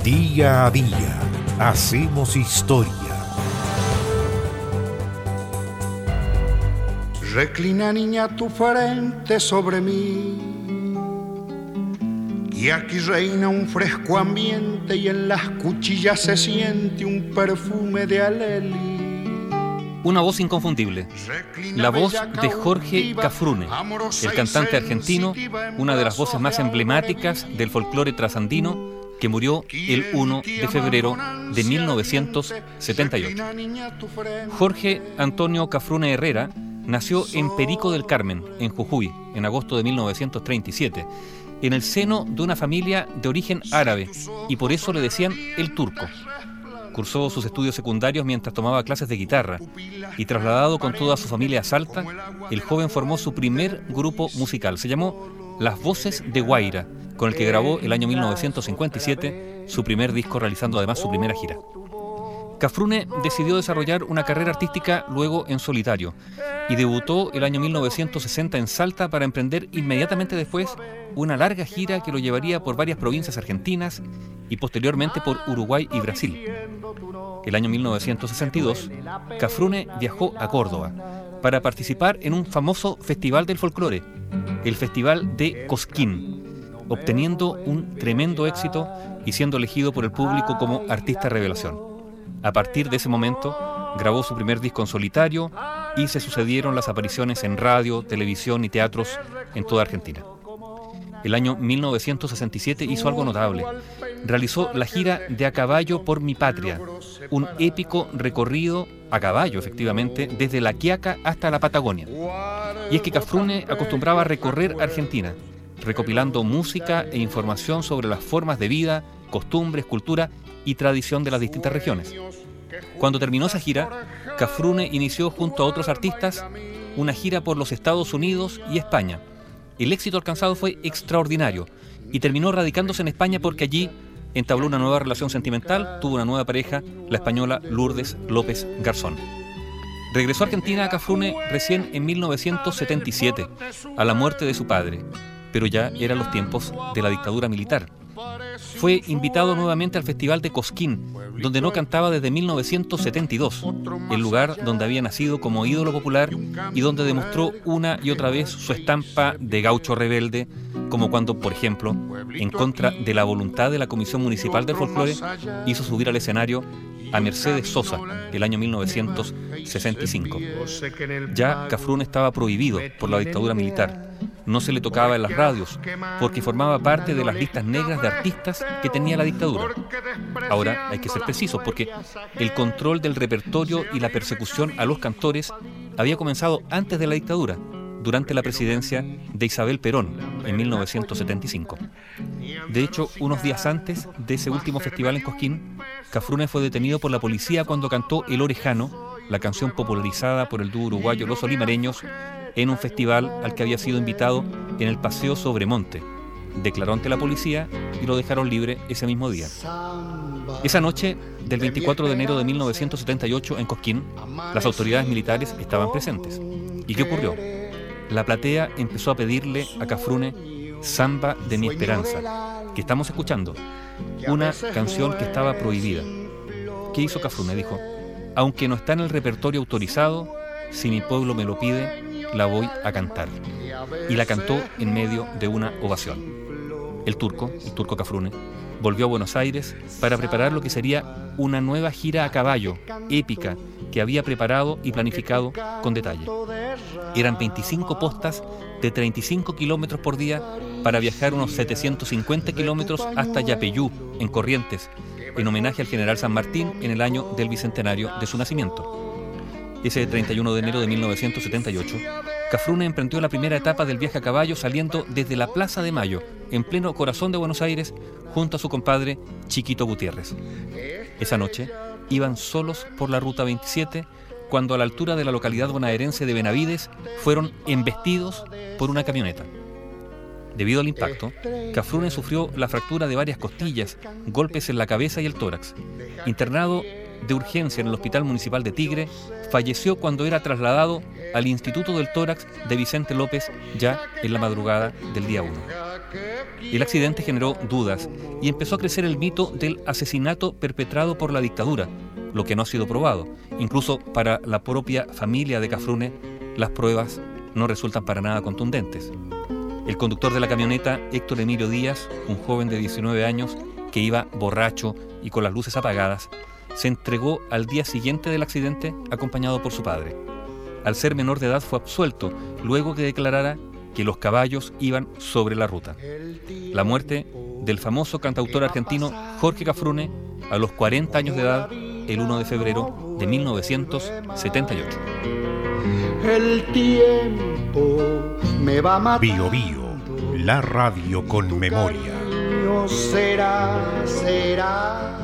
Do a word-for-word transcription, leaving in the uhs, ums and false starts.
Día a día hacemos historia. Reclina, niña, tu frente sobre mí, y aquí reina un fresco ambiente y en las cuchillas se siente un perfume de alelí. Una voz inconfundible, la voz de Jorge Cafrune, el cantante argentino, una de las voces más emblemáticas del folclore trasandino, que murió el primero de febrero de mil novecientos setenta y ocho. Jorge Antonio Cafrune Herrera nació en Perico del Carmen, en Jujuy, en agosto de mil novecientos treinta y siete, en el seno de una familia de origen árabe, y por eso le decían el turco. Cursó sus estudios secundarios mientras tomaba clases de guitarra, y trasladado con toda su familia a Salta, el joven formó su primer grupo musical. Se llamó Las Voces de Guaira, con el que grabó el año mil novecientos cincuenta y siete su primer disco, realizando además su primera gira. Cafrune decidió desarrollar una carrera artística luego en solitario y debutó el año mil novecientos sesenta en Salta para emprender inmediatamente después una larga gira que lo llevaría por varias provincias argentinas y posteriormente por Uruguay y Brasil. El año mil novecientos sesenta y dos, Cafrune viajó a Córdoba para participar en un famoso festival del folclore, el Festival de Cosquín, obteniendo un tremendo éxito y siendo elegido por el público como artista revelación. A partir de ese momento, grabó su primer disco en solitario y se sucedieron las apariciones en radio, televisión y teatros en toda Argentina. El año mil novecientos sesenta y siete hizo algo notable. Realizó la gira de A Caballo por mi Patria, un épico recorrido a caballo, efectivamente, desde La Quiaca hasta la Patagonia. Y es que Cafrune acostumbraba a recorrer Argentina, recopilando música e información sobre las formas de vida, costumbres, cultura y tradición de las distintas regiones. Cuando terminó esa gira, Cafrune inició junto a otros artistas una gira por los Estados Unidos y España. El éxito alcanzado fue extraordinario y terminó radicándose en España porque allí entabló una nueva relación sentimental, tuvo una nueva pareja, la española Lourdes López Garzón. Regresó a Argentina a Cafrune recién en mil novecientos setenta y siete, a la muerte de su padre, pero ya eran los tiempos de la dictadura militar. Fue invitado nuevamente al Festival de Cosquín, donde no cantaba desde mil novecientos setenta y dos, el lugar donde había nacido como ídolo popular y donde demostró una y otra vez su estampa de gaucho rebelde, como cuando, por ejemplo, en contra de la voluntad de la Comisión Municipal del Folclore, hizo subir al escenario a Mercedes Sosa el año mil novecientos sesenta y cinco. Ya Cafrune estaba prohibido por la dictadura militar. No se le tocaba en las radios, porque formaba parte de las listas negras de artistas que tenía la dictadura. Ahora hay que ser precisos, porque el control del repertorio y la persecución a los cantores había comenzado antes de la dictadura, durante la presidencia de Isabel Perón en mil novecientos setenta y cinco. De hecho, unos días antes de ese último festival en Cosquín, Cafrune fue detenido por la policía cuando cantó El Orejano, la canción popularizada por el dúo uruguayo Los Olimareños, en un festival al que había sido invitado en el Paseo Sobremonte. Declaró ante la policía y lo dejaron libre ese mismo día. Esa noche del veinticuatro de enero de mil novecientos setenta y ocho en Cosquín, las autoridades militares estaban presentes. ¿Y qué ocurrió? La platea empezó a pedirle a Cafrune Samba de mi Esperanza, que estamos escuchando, una canción que estaba prohibida. ¿Qué hizo Cafrune? Dijo: aunque no está en el repertorio autorizado, si mi pueblo me lo pide, la voy a cantar. Y la cantó en medio de una ovación. El turco, el turco Cafrune, volvió a Buenos Aires para preparar lo que sería una nueva gira a caballo, épica, que había preparado y planificado con detalle. Eran veinticinco postas de treinta y cinco kilómetros por día para viajar unos setecientos cincuenta kilómetros hasta Yapeyú, en Corrientes, en homenaje al general San Martín en el año del bicentenario de su nacimiento. Ese treinta y uno de enero de mil novecientos setenta y ocho, Cafrune emprendió la primera etapa del viaje a caballo saliendo desde la Plaza de Mayo, en pleno corazón de Buenos Aires, junto a su compadre Chiquito Gutiérrez. Esa noche iban solos por la ruta veintisiete cuando a la altura de la localidad bonaerense de Benavides fueron embestidos por una camioneta. Debido al impacto, Cafrune sufrió la fractura de varias costillas, golpes en la cabeza y el tórax. Internado de urgencia en el Hospital Municipal de Tigre, falleció cuando era trasladado al Instituto del Tórax de Vicente López ya en la madrugada del día uno. El accidente generó dudas y empezó a crecer el mito del asesinato perpetrado por la dictadura, lo que no ha sido probado. Incluso para la propia familia de Cafrune, las pruebas no resultan para nada contundentes. El conductor de la camioneta, Héctor Emilio Díaz, un joven de diecinueve años que iba borracho y con las luces apagadas, se entregó al día siguiente del accidente acompañado por su padre. Al ser menor de edad fue absuelto luego que declarara que los caballos iban sobre la ruta. La muerte del famoso cantautor argentino Jorge Cafrune a los cuarenta años de edad el primero de febrero de mil novecientos setenta y ocho. El tiempo me va matando. Bio Bio, la radio con memoria. Será, será